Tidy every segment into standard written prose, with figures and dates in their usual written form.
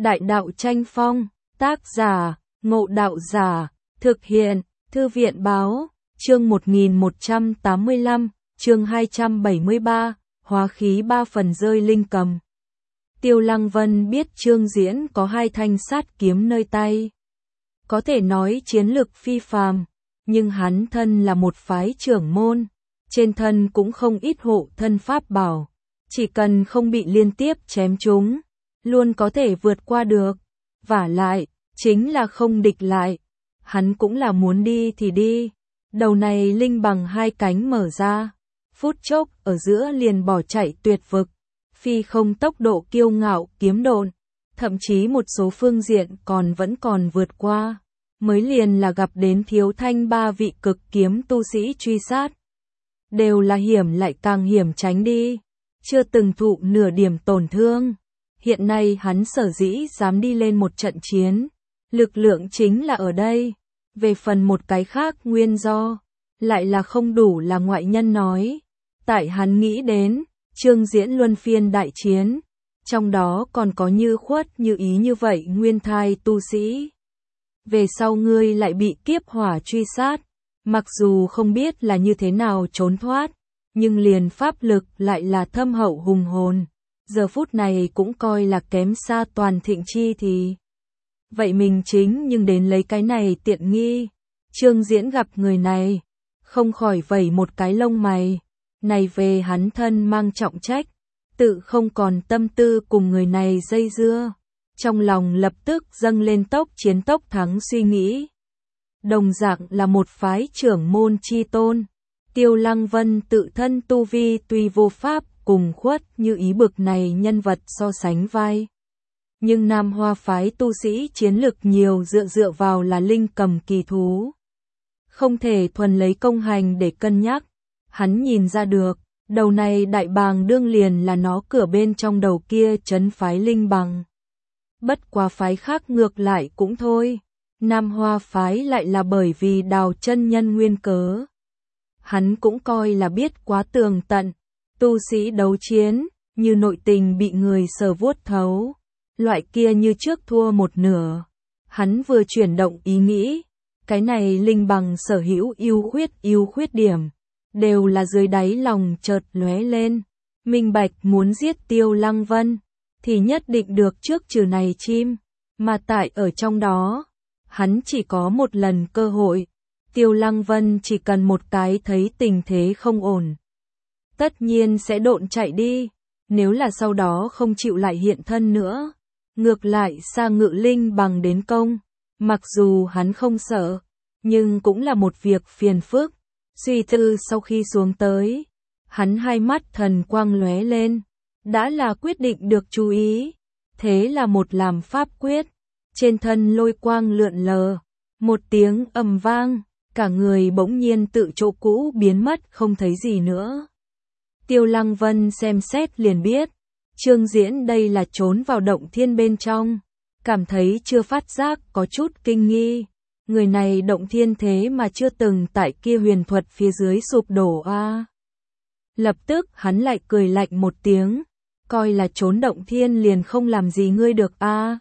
Đại đạo tranh phong, tác giả, Ngộ Đạo Giả, thực hiện, Thư viện Báo, chương 1185, chương 273, hóa khí 3 phần rơi linh cầm. Tiêu Lăng Vân biết Trương Diễn có 2 thanh sát kiếm nơi tay. Có thể nói chiến lực phi phàm, nhưng hắn thân là một phái trưởng môn, trên thân cũng không ít hộ thân pháp bảo, chỉ cần không bị liên tiếp chém trúng, luôn có thể vượt qua được. Vả lại, chính là không địch lại, hắn cũng là muốn đi thì đi. Đầu này linh bằng 2 cánh mở ra, phút chốc ở giữa liền bỏ chạy tuyệt vực, phi không tốc độ kiêu ngạo kiếm độn, thậm chí một số phương diện vẫn còn vượt qua, mới liền là gặp đến Thiếu Thanh 3 vị cực kiếm tu sĩ truy sát. Đều là hiểm lại càng hiểm tránh đi, chưa từng thụ nửa điểm tổn thương. Hiện nay hắn sở dĩ dám đi lên một trận chiến, lực lượng chính là ở đây. Về phần một cái khác nguyên do, lại là không đủ là ngoại nhân nói. Tại hắn nghĩ đến, Trương Diễn luân phiên đại chiến, trong đó còn có Như Khuất Như Ý như vậy nguyên thai tu sĩ. Về sau ngươi lại bị kiếp hỏa truy sát, mặc dù không biết là như thế nào trốn thoát, nhưng liền pháp lực lại là thâm hậu hùng hồn. Giờ phút này cũng coi là kém xa Toàn Thịnh Chi thì. Vậy mình chính nhưng đến lấy cái này tiện nghi. Trương Diễn gặp người này, không khỏi vẩy một cái lông mày. Này về hắn thân mang trọng trách, tự không còn tâm tư cùng người này dây dưa. Trong lòng lập tức dâng lên tốc chiến tốc thắng suy nghĩ. Đồng dạng là một phái trưởng môn chi tôn, Tiêu Lăng Vân tự thân tu vi tuy vô pháp cùng Khuất Như Ý bực này nhân vật so sánh vai. Nhưng Nam Hoa phái tu sĩ chiến lực nhiều dựa vào là linh cầm kỳ thú. Không thể thuần lấy công hành để cân nhắc. Hắn nhìn ra được, đầu này đại bàng đương liền là nó cửa bên trong đầu kia trấn phái linh bằng. Bất quá phái khác ngược lại cũng thôi. Nam Hoa phái lại là bởi vì Đào chân nhân nguyên cớ. Hắn cũng coi là biết quá tường tận. Tu sĩ đấu chiến, như nội tình bị người sờ vuốt thấu, loại kia như trước thua một nửa. Hắn vừa chuyển động ý nghĩ, cái này linh bằng sở hữu ưu khuyết điểm, đều là dưới đáy lòng chợt lóe lên. Minh bạch muốn giết Tiêu Lăng Vân, thì nhất định được trước trừ này chim, mà tại ở trong đó, hắn chỉ có một lần cơ hội. Tiêu Lăng Vân chỉ cần một cái thấy tình thế không ổn, tất nhiên sẽ độn chạy đi. Nếu là sau đó không chịu lại hiện thân nữa, ngược lại xa ngự linh bằng đến công, mặc dù hắn không sợ, nhưng cũng là một việc phiền phức. Suy tư sau khi xuống tới, hắn hai mắt thần quang lóe lên, đã là quyết định được chú ý. Thế là một làm pháp quyết, trên thân lôi quang lượn lờ, một tiếng ầm vang, cả người bỗng nhiên tự chỗ cũ biến mất không thấy gì nữa. Tiêu Lăng Vân xem xét liền biết, Trương Diễn đây là trốn vào động thiên bên trong, cảm thấy chưa phát giác có chút kinh nghi. Người này động thiên thế mà chưa từng tại kia huyền thuật phía dưới sụp đổ a. Lập tức hắn lại cười lạnh một tiếng, coi là trốn động thiên liền không làm gì ngươi được a.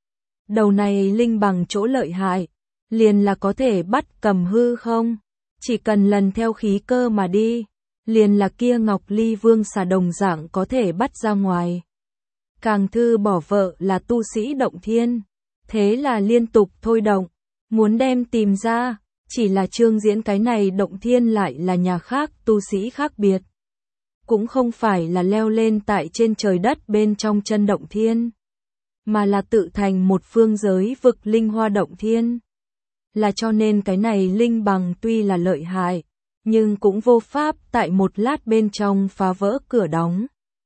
Đầu này linh bằng chỗ lợi hại, liền là có thể bắt cầm hư không, chỉ cần lần theo khí cơ mà đi, liền là kia Ngọc Ly Vương xà đồng dạng có thể bắt ra ngoài. Càng thư bỏ vợ là tu sĩ động thiên, thế là liên tục thôi động, muốn đem tìm ra, chỉ là Trương Diễn cái này động thiên lại là nhà khác tu sĩ khác biệt. Cũng không phải là leo lên tại trên trời đất bên trong chân động thiên, mà là tự thành một phương giới vực linh hoa động thiên. Là cho nên cái này linh bằng tuy là lợi hại, nhưng cũng vô pháp tại một lát bên trong phá vỡ cửa đóng.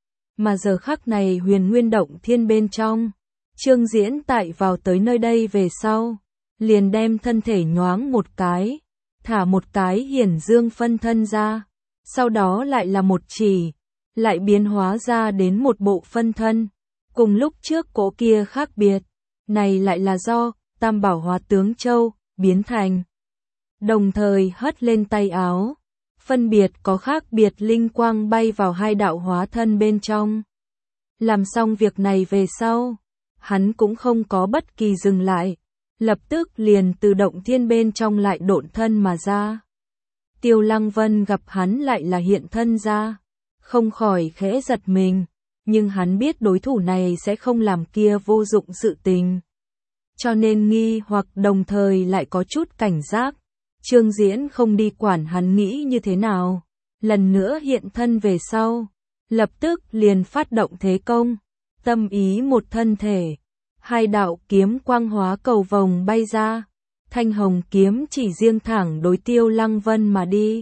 Mà giờ khắc này huyền nguyên động thiên bên trong, Trương Diễn tại vào tới nơi đây về sau, liền đem thân thể nhoáng một cái, thả một cái hiển dương phân thân ra, sau đó lại là một chỉ, lại biến hóa ra đến một bộ phân thân, cùng lúc trước cỗ kia khác biệt, này lại là do Tam Bảo Hóa Tướng Châu biến thành. Đồng thời hất lên tay áo, phân biệt có khác biệt linh quang bay vào 2 đạo hóa thân bên trong. Làm xong việc này về sau, hắn cũng không có bất kỳ dừng lại, lập tức liền từ động thiên bên trong lại độn thân mà ra. Tiêu Lăng Vân gặp hắn lại là hiện thân ra, không khỏi khẽ giật mình, nhưng hắn biết đối thủ này sẽ không làm kia vô dụng sự tình. Cho nên nghi hoặc đồng thời lại có chút cảnh giác. Trương Diễn không đi quản hắn nghĩ như thế nào, lần nữa hiện thân về sau, lập tức liền phát động thế công, tâm ý một thân thể, hai đạo kiếm quang hóa cầu vồng bay ra, thanh hồng kiếm chỉ riêng thẳng đối Tiêu Lăng Vân mà đi,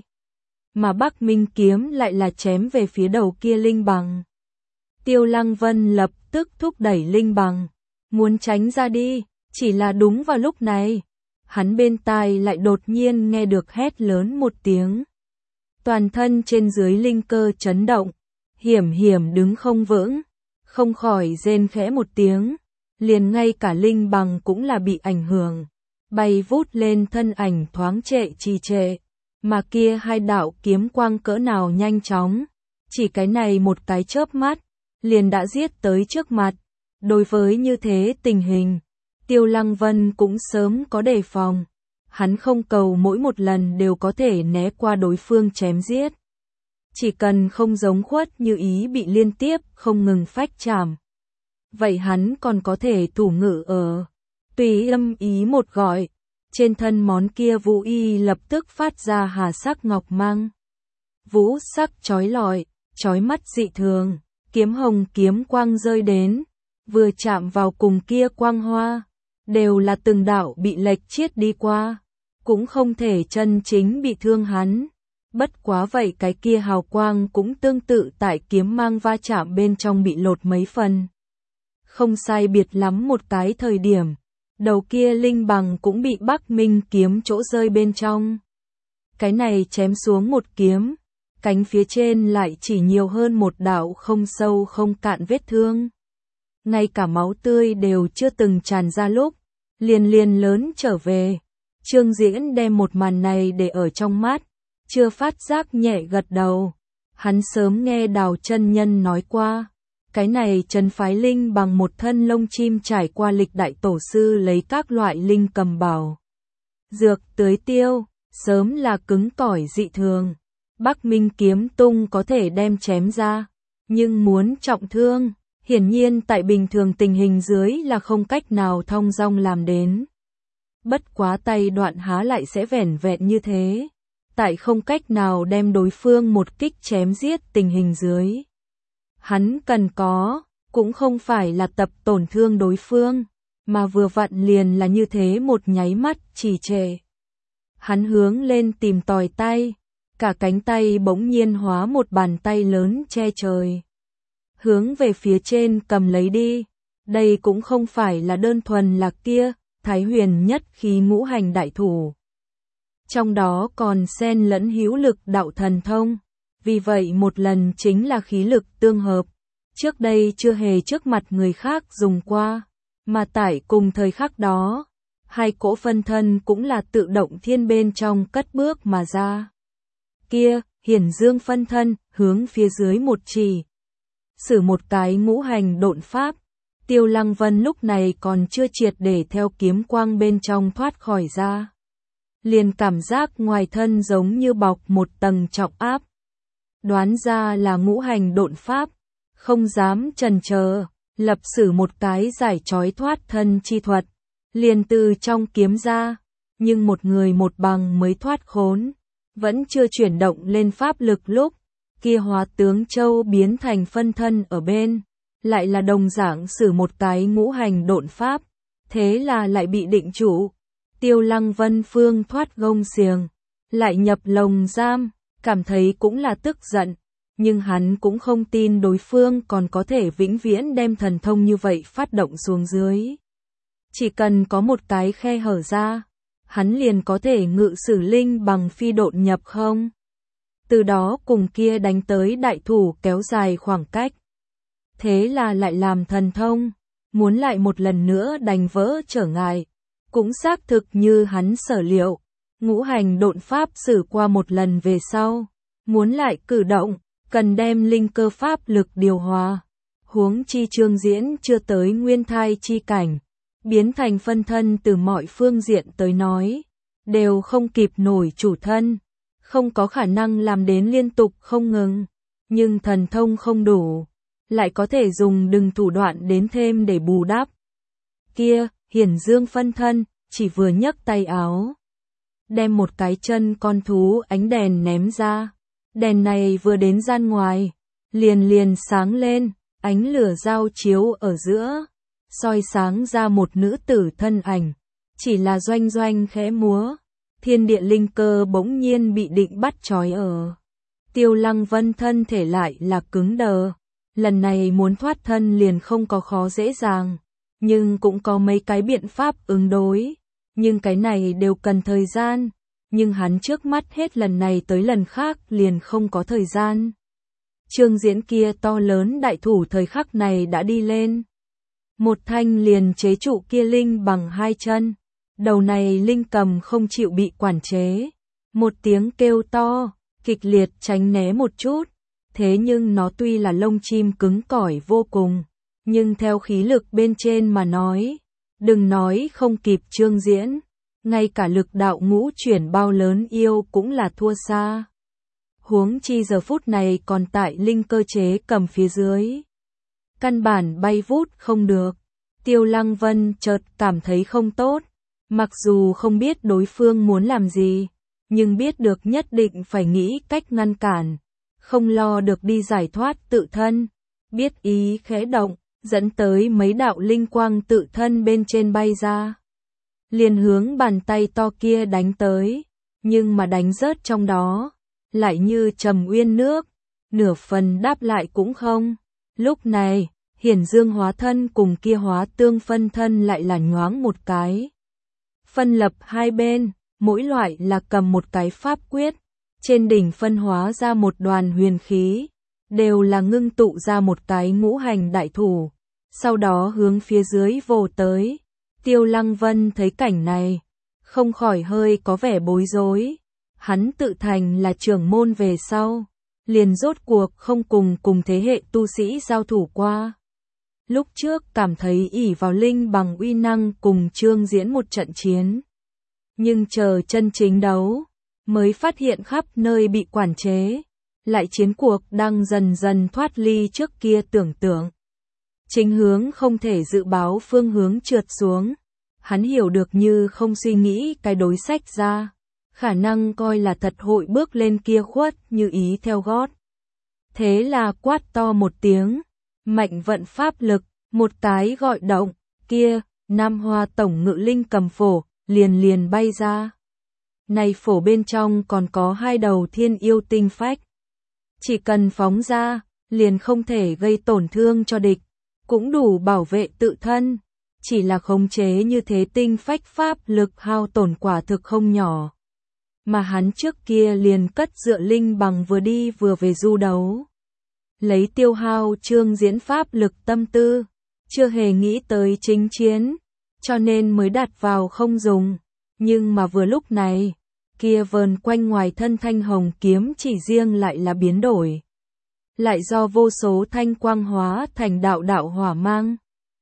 mà Bắc Minh kiếm lại là chém về phía đầu kia linh bằng. Tiêu Lăng Vân lập tức thúc đẩy linh bằng, muốn tránh ra đi, chỉ là đúng vào lúc này, hắn bên tai lại đột nhiên nghe được hét lớn một tiếng. Toàn thân trên dưới linh cơ chấn động, hiểm hiểm đứng không vững, không khỏi rên khẽ một tiếng, liền ngay cả linh bằng cũng là bị ảnh hưởng, bay vút lên thân ảnh thoáng trệ trì trệ, mà kia hai đạo kiếm quang cỡ nào nhanh chóng, chỉ cái này một cái chớp mắt, liền đã giết tới trước mặt. Đối với như thế tình hình, Tiêu Lăng Vân cũng sớm có đề phòng, hắn không cầu mỗi một lần đều có thể né qua đối phương chém giết. Chỉ cần không giống Khuất Như Ý bị liên tiếp không ngừng phách chạm. Vậy hắn còn có thể thủ ngự ở. Tùy âm ý một gọi, trên thân món kia vũ y lập tức phát ra hà sắc ngọc mang. Vũ sắc chói lọi, chói mắt dị thường, kiếm hồng kiếm quang rơi đến, vừa chạm vào cùng kia quang hoa, đều là từng đạo bị lệch chiết đi qua, cũng không thể chân chính bị thương hắn. Bất quá vậy cái kia hào quang cũng tương tự tại kiếm mang va chạm bên trong bị lột mấy phần. Không sai biệt lắm một cái thời điểm, đầu kia linh bằng cũng bị Bắc Minh kiếm chỗ rơi bên trong. Cái này chém xuống một kiếm, cánh phía trên lại chỉ nhiều hơn một đạo không sâu không cạn vết thương. Ngay cả máu tươi đều chưa từng tràn ra lúc, liền lớn trở về. Trương Diễn đem một màn này để ở trong mắt, chưa phát giác nhẹ gật đầu. Hắn sớm nghe Đào chân nhân nói qua, cái này Trấn phái linh bằng một thân lông chim trải qua lịch đại tổ sư lấy các loại linh cầm bảo dược tưới tiêu, sớm là cứng cỏi dị thường. Bắc Minh kiếm tung có thể đem chém ra, nhưng muốn trọng thương, hiển nhiên tại bình thường tình hình dưới là không cách nào thong dong làm đến. Bất quá tay đoạn há lại sẽ vẻn vẹn như thế, tại không cách nào đem đối phương một kích chém giết tình hình dưới. Hắn cần có, cũng không phải là tập tổn thương đối phương, mà vừa vặn liền là như thế một nháy mắt trì trệ. Hắn hướng lên tìm tòi tay, cả cánh tay bỗng nhiên hóa một bàn tay lớn che trời. Hướng về phía trên cầm lấy đi, đây cũng không phải là đơn thuần là kia, Thái Huyền nhất khí ngũ hành đại thủ. Trong đó còn xen lẫn hữu lực đạo thần thông, vì vậy một lần chính là khí lực tương hợp. Trước đây chưa hề trước mặt người khác dùng qua, mà tại cùng thời khắc đó, hai cỗ phân thân cũng là tự động thiên bên trong cất bước mà ra. Kia, hiển dương phân thân, hướng phía dưới một chỉ. Sử một cái ngũ hành độn pháp, Tiêu Lăng Vân lúc này còn chưa triệt để theo kiếm quang bên trong thoát khỏi ra. Liền cảm giác ngoài thân giống như bọc một tầng trọng áp. Đoán ra là ngũ hành độn pháp, không dám chần chờ, lập sử một cái giải trói thoát thân chi thuật, liền từ trong kiếm ra, nhưng một người một bằng mới thoát khốn, vẫn chưa chuyển động lên pháp lực lúc, kia hóa tướng châu biến thành phân thân ở bên, lại là đồng dạng sử một cái ngũ hành độn pháp, thế là lại bị định chủ. Tiêu Lăng Vân phương thoát gông xiềng, lại nhập lồng giam, cảm thấy cũng là tức giận, nhưng hắn cũng không tin đối phương còn có thể vĩnh viễn đem thần thông như vậy phát động xuống dưới. Chỉ cần có một cái khe hở ra, hắn liền có thể ngự sử linh bằng phi độn nhập không. Từ đó cùng kia đánh tới đại thủ kéo dài khoảng cách. Thế là lại làm thần thông, muốn lại một lần nữa đánh vỡ trở ngại. Cũng xác thực như hắn sở liệu, ngũ hành độn pháp sử qua một lần về sau, muốn lại cử động, cần đem linh cơ pháp lực điều hòa, Huống chi Trương Diễn chưa tới nguyên thai chi cảnh, biến thành phân thân từ mọi phương diện tới nói, đều không kịp nổi chủ thân, không có khả năng làm đến liên tục không ngừng, nhưng thần thông không đủ, lại có thể dùng đừng thủ đoạn đến thêm để bù đắp. Kia, Hiển Dương phân thân, chỉ vừa nhấc tay áo, đem một cái chân con thú ánh đèn ném ra. Đèn này vừa đến gian ngoài, liền sáng lên, ánh lửa giao chiếu ở giữa, soi sáng ra một nữ tử thân ảnh, chỉ là doanh doanh khẽ múa, thiên địa linh cơ bỗng nhiên bị định bắt trói ở. Tiêu Lăng Vân thân thể lại là cứng đờ, lần này muốn thoát thân liền không có khó dễ dàng, nhưng cũng có mấy cái biện pháp ứng đối, nhưng cái này đều cần thời gian, nhưng hắn trước mắt hết lần này tới lần khác liền không có thời gian. Trương Diễn kia to lớn đại thủ thời khắc này đã đi lên. Một thanh liền chế trụ kia linh bằng hai chân. Đầu này linh cầm không chịu bị quản chế. Một tiếng kêu to, kịch liệt tránh né một chút. Thế nhưng nó tuy là lông chim cứng cỏi vô cùng, nhưng theo khí lực bên trên mà nói, đừng nói không kịp Trương Diễn, ngay cả lực đạo ngũ chuyển bao lớn yêu cũng là thua xa. Huống chi giờ phút này còn tại linh cơ chế cầm phía dưới. Căn bản bay vút không được. Tiêu Lăng Vân chợt cảm thấy không tốt. Mặc dù không biết đối phương muốn làm gì, nhưng biết được nhất định phải nghĩ cách ngăn cản. Không lo được đi giải thoát tự thân. Biết ý khẽ động, dẫn tới mấy đạo linh quang tự thân bên trên bay ra. Liền hướng bàn tay to kia đánh tới. Nhưng mà đánh rớt trong đó, lại như trầm uyên nước, nửa phần đáp lại cũng không. Lúc này, Hiển Dương hóa thân cùng kia hóa tương phân thân lại là nhoáng một cái. Phân lập hai bên, mỗi loại là cầm một cái pháp quyết, trên đỉnh phân hóa ra một đoàn huyền khí, đều là ngưng tụ ra một cái ngũ hành đại thủ, sau đó hướng phía dưới vồ tới. Tiêu Lăng Vân thấy cảnh này, không khỏi hơi có vẻ bối rối. Hắn tự thành là trưởng môn về sau, liền rốt cuộc không cùng thế hệ tu sĩ giao thủ qua. Lúc trước cảm thấy ỷ vào linh bằng uy năng cùng Trương Diễn một trận chiến. Nhưng chờ chân chính đấu, mới phát hiện khắp nơi bị quản chế, lại chiến cuộc đang dần dần thoát ly trước kia tưởng tượng. Chính hướng không thể dự báo phương hướng trượt xuống, hắn hiểu được như không suy nghĩ cái đối sách ra. Khả năng coi là thật hội bước lên kia khuất như ý theo gót. Thế là quát to một tiếng, mạnh vận pháp lực, một cái gọi động, kia, Nam Hoa tổng ngự linh cầm phổ, liền bay ra. Này phổ bên trong còn có hai đầu thiên yêu tinh phách. Chỉ cần phóng ra, liền không thể gây tổn thương cho địch, cũng đủ bảo vệ tự thân. Chỉ là khống chế như thế tinh phách pháp lực hao tổn quả thực không nhỏ. Mà hắn trước kia liền cất dựa linh bằng vừa đi vừa về du đấu. Lấy tiêu hao Trương Diễn pháp lực tâm tư, chưa hề nghĩ tới chính chiến, cho nên mới đặt vào không dùng. Nhưng mà vừa lúc này, kia vờn quanh ngoài thân thanh hồng kiếm chỉ riêng lại là biến đổi. Lại do vô số thanh quang hóa thành đạo hỏa mang.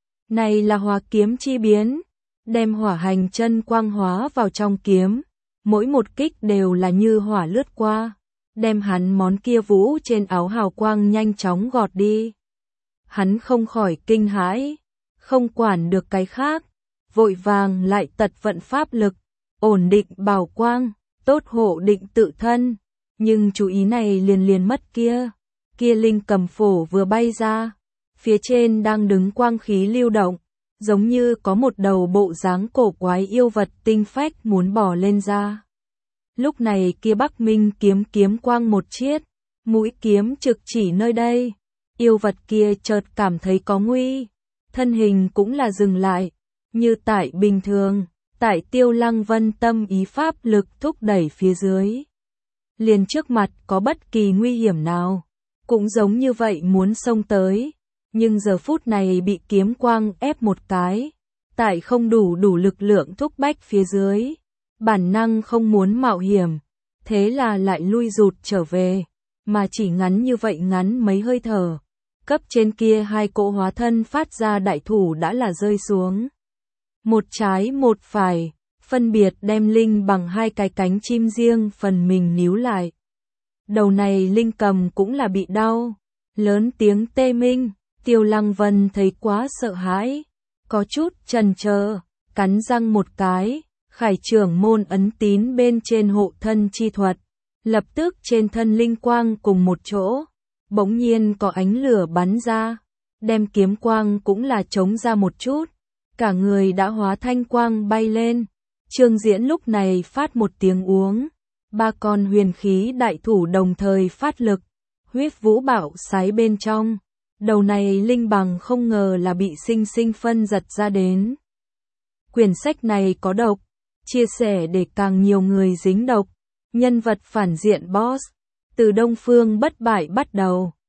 Này là hỏa kiếm chi biến, đem hỏa hành chân quang hóa vào trong kiếm. Mỗi một kích đều là như hỏa lướt qua, đem hắn món kia vũ trên áo hào quang nhanh chóng gọt đi. Hắn không khỏi kinh hãi, không quản được cái khác, vội vàng lại tật vận pháp lực, ổn định bảo quang, tốt hộ định tự thân. Nhưng chú ý này liền mất kia linh cầm phổ vừa bay ra, phía trên đang đứng quang khí lưu động, giống như có một đầu bộ dáng cổ quái yêu vật tinh phách muốn bò lên ra. Lúc này kia Bắc Minh kiếm quang một chiết, mũi kiếm trực chỉ nơi đây. Yêu vật kia chợt cảm thấy có nguy, thân hình cũng là dừng lại, như tại bình thường, tại Tiêu Lăng Vân tâm ý pháp lực thúc đẩy phía dưới. Liền trước mặt có bất kỳ nguy hiểm nào, cũng giống như vậy muốn xông tới. Nhưng giờ phút này bị kiếm quang ép một cái, tại không đủ lực lượng thúc bách phía dưới, bản năng không muốn mạo hiểm, thế là lại lui rụt trở về, mà chỉ ngắn như vậy ngắn mấy hơi thở, cấp trên kia hai cỗ hóa thân phát ra đại thủ đã là rơi xuống. Một trái một phải, phân biệt đem Linh bằng hai cái cánh chim riêng phần mình níu lại. Đầu này Linh cầm cũng là bị đau, lớn tiếng tê minh, Tiêu Lăng Vân thấy quá sợ hãi, có chút chần chờ, cắn răng một cái, khải trưởng môn ấn tín bên trên hộ thân chi thuật, lập tức trên thân linh quang cùng một chỗ, bỗng nhiên có ánh lửa bắn ra, đem kiếm quang cũng là chống ra một chút, cả người đã hóa thanh quang bay lên. Trương Diễn lúc này phát một tiếng uống, ba con huyền khí đại thủ đồng thời phát lực, huyết vũ bạo sái bên trong. Đầu này linh bằng không ngờ là bị sinh sinh phân giật ra đến. Quyển sách này có độc, chia sẻ để càng nhiều người dính độc. Nhân vật phản diện boss, từ Đông Phương bất bại bắt đầu.